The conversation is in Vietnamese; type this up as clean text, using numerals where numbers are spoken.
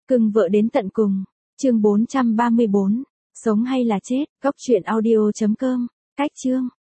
Cưng vợ đến tận cùng. Chương 434. Sống hay là chết. Cốc truyện audio.com. Cách chương.